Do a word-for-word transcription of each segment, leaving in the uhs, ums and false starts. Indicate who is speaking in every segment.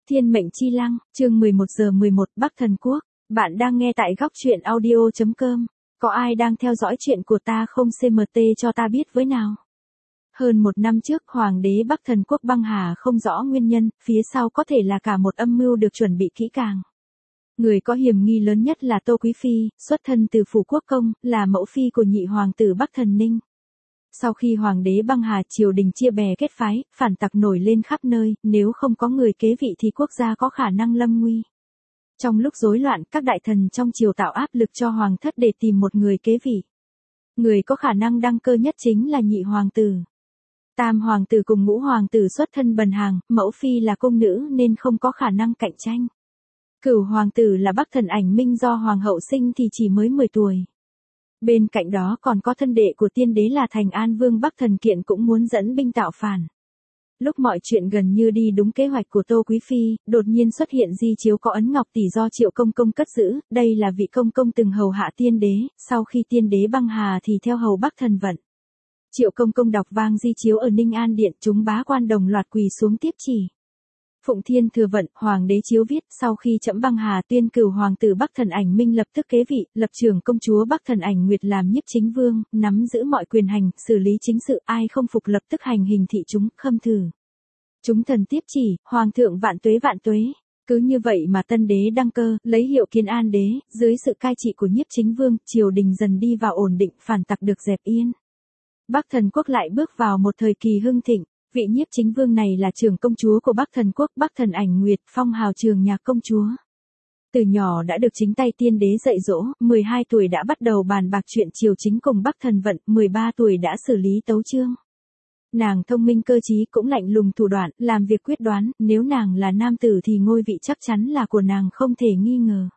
Speaker 1: Thiên mệnh chi lăng, chương mười một giờ mười một Bắc Thần Quốc. Bạn đang nghe tại góc truyện audio.com. Có ai đang theo dõi chuyện của ta không? xê em tê cho ta biết với nào. Hơn một năm trước, Hoàng đế Bắc Thần Quốc băng hà không rõ nguyên nhân, phía sau có thể là cả một âm mưu được chuẩn bị kỹ càng. Người có hiểm nghi lớn nhất là Tô Quý Phi, xuất thân từ Phủ Quốc Công, là mẫu phi của nhị hoàng tử Bắc Thần Ninh. Sau khi hoàng đế băng hà, triều đình chia bè kết phái, phản tặc nổi lên khắp nơi, nếu không có người kế vị thì quốc gia có khả năng lâm nguy. Trong lúc rối loạn, các đại thần trong triều tạo áp lực cho hoàng thất để tìm một người kế vị. Người có khả năng đăng cơ nhất chính là nhị hoàng tử. Tam hoàng tử cùng ngũ hoàng tử xuất thân bần hàng, mẫu phi là cung nữ nên không có khả năng cạnh tranh. Cửu hoàng tử là Bắc Thần Ảnh Minh do hoàng hậu sinh thì chỉ mới mười tuổi. Bên cạnh đó còn có thân đệ của tiên đế là Thành An Vương Bắc Thần Kiện cũng muốn dẫn binh tạo phản. Lúc mọi chuyện gần như đi đúng kế hoạch của Tô Quý Phi, đột nhiên xuất hiện di chiếu có ấn ngọc tỷ do Triệu Công Công cất giữ, đây là vị công công từng hầu hạ tiên đế, sau khi tiên đế băng hà thì theo hầu Bắc Thần Vận. Triệu Công Công đọc vang di chiếu ở Ninh An Điện, chúng bá quan đồng loạt quỳ xuống tiếp chỉ. Phụng Thiên thừa vận, hoàng đế chiếu viết, sau khi trẫm băng hà tuyên cửu hoàng tử Bắc Thần Ảnh Minh lập tức kế vị, lập trưởng công chúa Bắc Thần Ảnh Nguyệt làm nhiếp chính vương, nắm giữ mọi quyền hành, xử lý chính sự, ai không phục lập tức hành hình thị chúng, khâm thử. Chúng thần tiếp chỉ, hoàng thượng vạn tuế vạn tuế. Cứ như vậy mà tân đế đăng cơ, lấy hiệu Kiến An đế, dưới sự cai trị của nhiếp chính vương, triều đình dần đi vào ổn định, phản tặc được dẹp yên. Bắc Thần Quốc lại bước vào một thời kỳ hưng thịnh. Vị nhiếp chính vương này là trưởng công chúa của Bắc Thần Quốc, Bắc Thần Ảnh Nguyệt, phong hào Trường Nhạc công chúa. Từ nhỏ đã được chính tay tiên đế dạy dỗ, mười hai tuổi đã bắt đầu bàn bạc chuyện triều chính cùng Bắc Thần Vận, mười ba tuổi đã xử lý tấu chương. Nàng thông minh cơ trí cũng lạnh lùng thủ đoạn, làm việc quyết đoán, nếu nàng là nam tử thì ngôi vị chắc chắn là của nàng không thể nghi ngờ.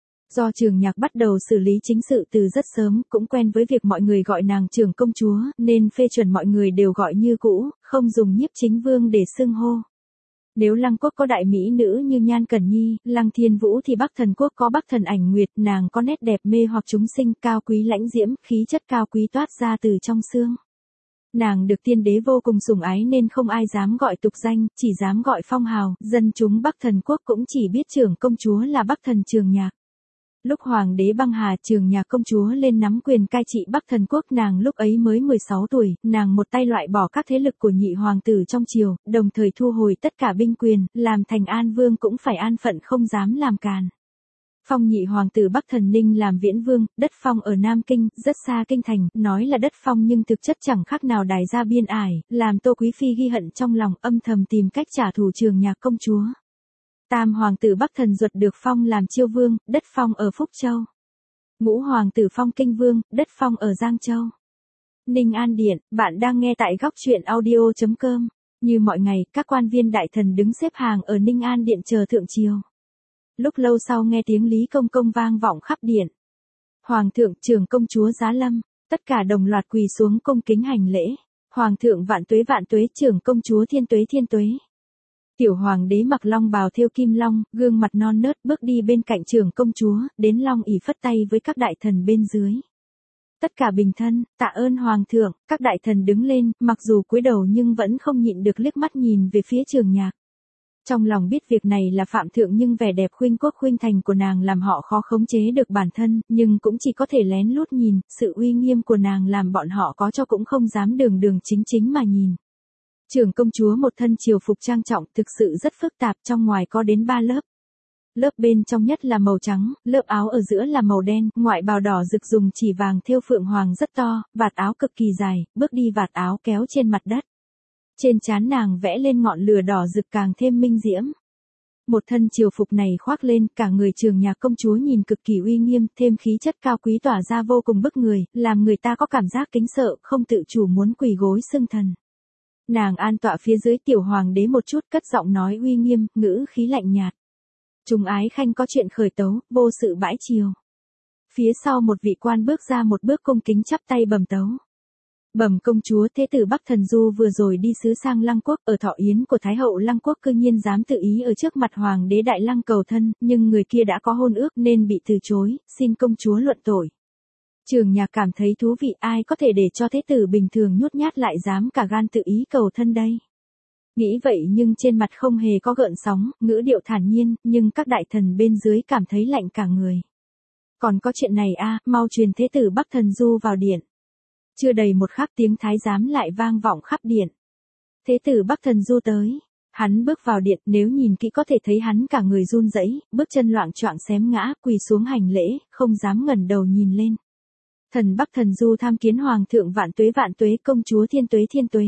Speaker 1: Do Trường Nhạc bắt đầu xử lý chính sự từ rất sớm, cũng quen với việc mọi người gọi nàng trưởng công chúa, nên phê chuẩn mọi người đều gọi như cũ, không dùng nhiếp chính vương để xưng hô. Nếu Lăng Quốc có đại mỹ nữ như Nhan Cẩn Nhi, Lăng Thiên Vũ thì Bắc Thần Quốc có Bắc Thần Ảnh Nguyệt, nàng có nét đẹp mê hoặc chúng sinh, cao quý lãnh diễm, khí chất cao quý toát ra từ trong xương. Nàng được tiên đế vô cùng sủng ái nên không ai dám gọi tục danh, chỉ dám gọi phong hào, dân chúng Bắc Thần Quốc cũng chỉ biết trưởng công chúa là Bắc Thần Trường Nhạc. Lúc hoàng đế băng hà, Trường Nhạc công chúa lên nắm quyền cai trị Bắc Thần Quốc, nàng lúc ấy mới mười sáu tuổi, nàng một tay loại bỏ các thế lực của nhị hoàng tử trong triều, đồng thời thu hồi tất cả binh quyền, làm Thành An Vương cũng phải an phận không dám làm càn. Phong nhị hoàng tử Bắc Thần Ninh làm viễn vương, đất phong ở Nam Kinh, rất xa kinh thành, nói là đất phong nhưng thực chất chẳng khác nào đài ra biên ải, làm Tô Quý Phi ghi hận trong lòng, âm thầm tìm cách trả thù Trường Nhạc công chúa. Tam hoàng tử Bắc Thần Duật được phong làm chiêu vương, đất phong ở Phúc Châu. Ngũ hoàng tử phong kinh vương, đất phong ở Giang Châu. Ninh An Điện, bạn đang nghe tại góc truyện audio.com. Như mọi ngày, các quan viên đại thần đứng xếp hàng ở Ninh An Điện chờ thượng triều. Lúc lâu sau nghe tiếng Lý Công Công vang vọng khắp điện. Hoàng thượng, trưởng công chúa giá lâm, tất cả đồng loạt quỳ xuống cung kính hành lễ. Hoàng thượng vạn tuế vạn tuế, trưởng công chúa thiên tuế thiên tuế. Tiểu hoàng đế mặc long bào thêu kim long, gương mặt non nớt bước đi bên cạnh trưởng công chúa, đến long ỷ phất tay với các đại thần bên dưới. Tất cả bình thân, tạ ơn hoàng thượng, các đại thần đứng lên, mặc dù cúi đầu nhưng vẫn không nhịn được liếc mắt nhìn về phía Trường Nhạc. Trong lòng biết việc này là phạm thượng nhưng vẻ đẹp khuynh quốc khuynh thành của nàng làm họ khó khống chế được bản thân, nhưng cũng chỉ có thể lén lút nhìn, sự uy nghiêm của nàng làm bọn họ có cho cũng không dám đường đường chính chính mà nhìn. Trưởng công chúa một thân triều phục trang trọng, thực sự rất phức tạp, trong ngoài có đến ba lớp. Lớp bên trong nhất là màu trắng, lớp áo ở giữa là màu đen, ngoại bào đỏ rực dùng chỉ vàng thêu phượng hoàng rất to, vạt áo cực kỳ dài, bước đi vạt áo kéo trên mặt đất. Trên trán nàng vẽ lên ngọn lửa đỏ rực càng thêm minh diễm. Một thân triều phục này khoác lên, cả người Trường Nhạc công chúa nhìn cực kỳ uy nghiêm, thêm khí chất cao quý tỏa ra vô cùng bức người, làm người ta có cảm giác kính sợ, không tự chủ muốn quỳ gối xưng thần. Nàng an tọa phía dưới tiểu hoàng đế một chút, cất giọng nói uy nghiêm, ngữ khí lạnh nhạt. Chúng ái khanh có chuyện khởi tấu, vô sự bãi triều. Phía sau một vị quan bước ra một bước cung kính chắp tay bẩm tấu. Bẩm công chúa, thế tử Bắc Thần Du vừa rồi đi sứ sang Lăng Quốc, ở thọ yến của Thái hậu Lăng Quốc cư nhiên dám tự ý ở trước mặt hoàng đế Đại Lăng cầu thân, nhưng người kia đã có hôn ước nên bị từ chối, xin công chúa luận tội. Trường Nhạc cảm thấy thú vị, ai có thể để cho thế tử bình thường nhút nhát lại dám cả gan tự ý cầu thân đây. Nghĩ vậy nhưng trên mặt không hề có gợn sóng, ngữ điệu thản nhiên, nhưng các đại thần bên dưới cảm thấy lạnh cả người. Còn có chuyện này a, mau truyền thế tử Bắc Thần Du vào điện. Chưa đầy một khắc tiếng thái giám lại vang vọng khắp điện. Thế tử Bắc Thần Du tới. Hắn bước vào điện, nếu nhìn kỹ có thể thấy hắn cả người run rẩy, bước chân loạng choạng xém ngã, quỳ xuống hành lễ, không dám ngẩng đầu nhìn lên. Thần Bắc Thần Du tham kiến hoàng thượng vạn tuế vạn tuế, công chúa thiên tuế thiên tuế.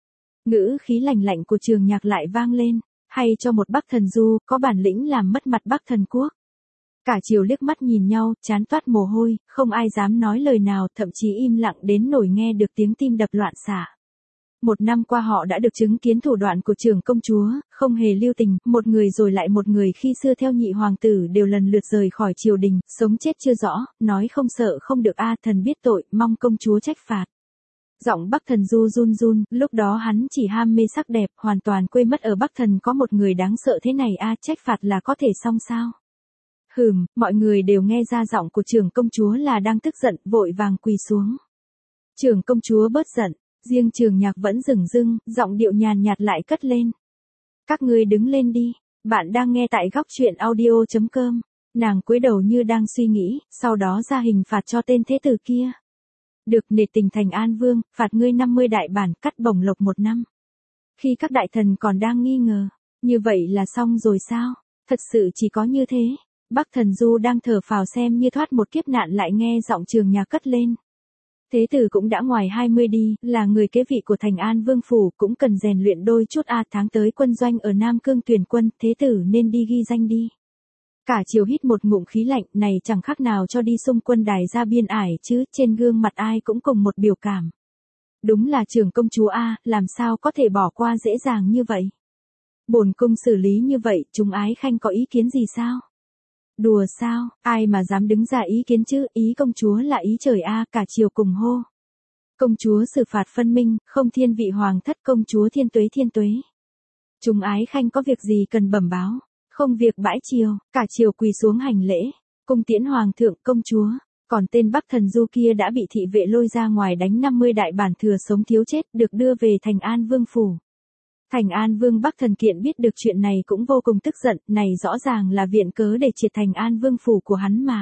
Speaker 1: Ngữ khí lạnh lạnh của Trường Nhạc lại vang lên, hay cho một Bắc Thần Du, có bản lĩnh làm mất mặt Bắc Thần Quốc. Cả triều liếc mắt nhìn nhau, chán toát mồ hôi, không ai dám nói lời nào, thậm chí im lặng đến nỗi nghe được tiếng tim đập loạn xạ. Một năm qua họ đã được chứng kiến thủ đoạn của trưởng công chúa, không hề lưu tình, một người rồi lại một người khi xưa theo nhị hoàng tử đều lần lượt rời khỏi triều đình, sống chết chưa rõ, nói không sợ không được a, thần biết tội, mong công chúa trách phạt. Giọng Bắc Thần Du run run, lúc đó hắn chỉ ham mê sắc đẹp, hoàn toàn quên mất ở Bắc Thần có một người đáng sợ thế này a, trách phạt là có thể xong sao? Hừm, mọi người đều nghe ra giọng của trưởng công chúa là đang tức giận, vội vàng quỳ xuống. Trưởng công chúa bớt giận, riêng Trường Nhạc vẫn dửng dưng, giọng điệu nhàn nhạt lại cất lên. Các ngươi đứng lên đi, bạn đang nghe tại góc truyện audio chấm com. Nàng cúi đầu như đang suy nghĩ, sau đó ra hình phạt cho tên thế tử kia. Được, nể tình thành An Vương, phạt ngươi năm mươi đại bản, cắt bổng lộc một năm. Khi các đại thần còn đang nghi ngờ, như vậy là xong rồi sao? Thật sự chỉ có như thế. Bắc Thần Du đang thở phào xem như thoát một kiếp nạn lại nghe giọng Trường Nhạc cất lên. Thế tử cũng đã ngoài hai mươi đi, là người kế vị của thành An Vương phủ, cũng cần rèn luyện đôi chút a, tháng tới quân doanh ở Nam Cương tuyển quân, thế tử nên đi ghi danh đi. Cả triều hít một ngụm khí lạnh, này chẳng khác nào cho đi xung quân đài ra biên ải chứ, trên gương mặt ai cũng cùng một biểu cảm. Đúng là trưởng công chúa a, làm sao có thể bỏ qua dễ dàng như vậy. Bổn cung xử lý như vậy, chúng ái khanh có ý kiến gì sao? Đùa sao, ai mà dám đứng ra ý kiến chứ, ý công chúa là ý trời a, cả triều cùng hô. Công chúa xử phạt phân minh, không thiên vị hoàng thất, công chúa thiên tuế thiên tuế. Chúng ái khanh có việc gì cần bẩm báo, không việc bãi triều, cả triều quỳ xuống hành lễ, cung tiễn hoàng thượng, công chúa. Còn tên Bắc Thần Du kia đã bị thị vệ lôi ra ngoài đánh năm mươi đại bản thừa sống thiếu chết, được đưa về thành An Vương phủ. Thành An Vương Bắc Thần Kiện biết được chuyện này cũng vô cùng tức giận, này rõ ràng là viện cớ để triệt thành An Vương phủ của hắn mà.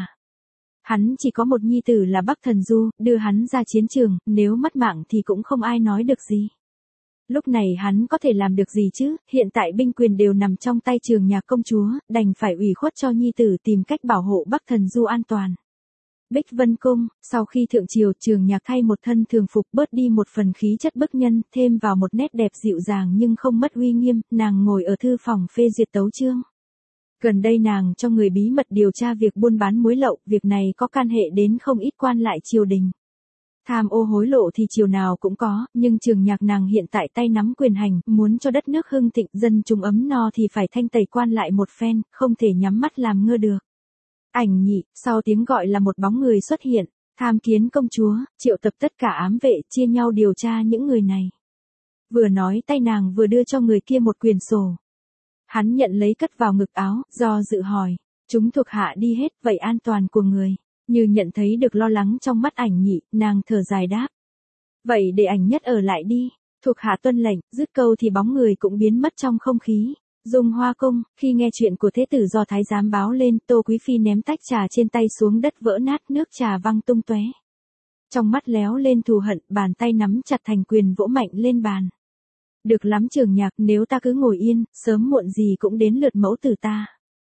Speaker 1: Hắn chỉ có một nhi tử là Bắc Thần Du, đưa hắn ra chiến trường, nếu mất mạng thì cũng không ai nói được gì. Lúc này hắn có thể làm được gì chứ, hiện tại binh quyền đều nằm trong tay Trường Nhạc công chúa, đành phải ủy khuất cho nhi tử tìm cách bảo hộ Bắc Thần Du an toàn. Bích Vân Cung, sau khi thượng triều, Trường Nhạc thay một thân thường phục, bớt đi một phần khí chất bức nhân, thêm vào một nét đẹp dịu dàng nhưng không mất uy nghiêm, nàng ngồi ở thư phòng phê duyệt tấu chương. Gần đây nàng cho người bí mật điều tra việc buôn bán muối lậu, việc này có can hệ đến không ít quan lại triều đình. Tham ô hối lộ thì triều nào cũng có, nhưng Trường Nhạc nàng hiện tại tay nắm quyền hành, muốn cho đất nước hưng thịnh, dân chúng ấm no thì phải thanh tẩy quan lại một phen, không thể nhắm mắt làm ngơ được. Ảnh nhị, sau tiếng gọi là một bóng người xuất hiện, tham kiến công chúa, triệu tập tất cả ám vệ, chia nhau điều tra những người này. Vừa nói tay nàng vừa đưa cho người kia một quyển sổ. Hắn nhận lấy cất vào ngực áo, do dự hỏi, chúng thuộc hạ đi hết, vậy an toàn của người. Như nhận thấy được lo lắng trong mắt Ảnh nhị, nàng thở dài đáp. Vậy để Ảnh nhất ở lại đi, thuộc hạ tuân lệnh, dứt câu thì bóng người cũng biến mất trong không khí. Dung Hoa Cung, khi nghe chuyện của thế tử do thái giám báo lên, Tô Quý Phi ném tách trà trên tay xuống đất vỡ nát, nước trà văng tung tóe. Trong mắt léo lên thù hận, bàn tay nắm chặt thành quyền vỗ mạnh lên bàn. Được lắm Trường Nhạc, nếu ta cứ ngồi yên, sớm muộn gì cũng đến lượt mẫu tử ta.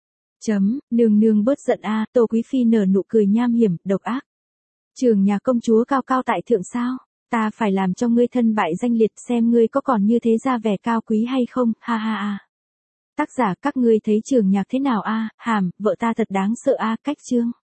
Speaker 1: Chấm, nương nương bớt giận a, Tô Quý Phi nở nụ cười nham hiểm, độc ác. Trường Nhạc công chúa cao cao tại thượng sao? Ta phải làm cho ngươi thân bại danh liệt, xem ngươi có còn như thế ra vẻ cao quý hay không, ha ha ha. Tác giả, các ngươi thấy Trường Nhạc thế nào a? Hàm, vợ ta thật đáng sợ a, cách chương.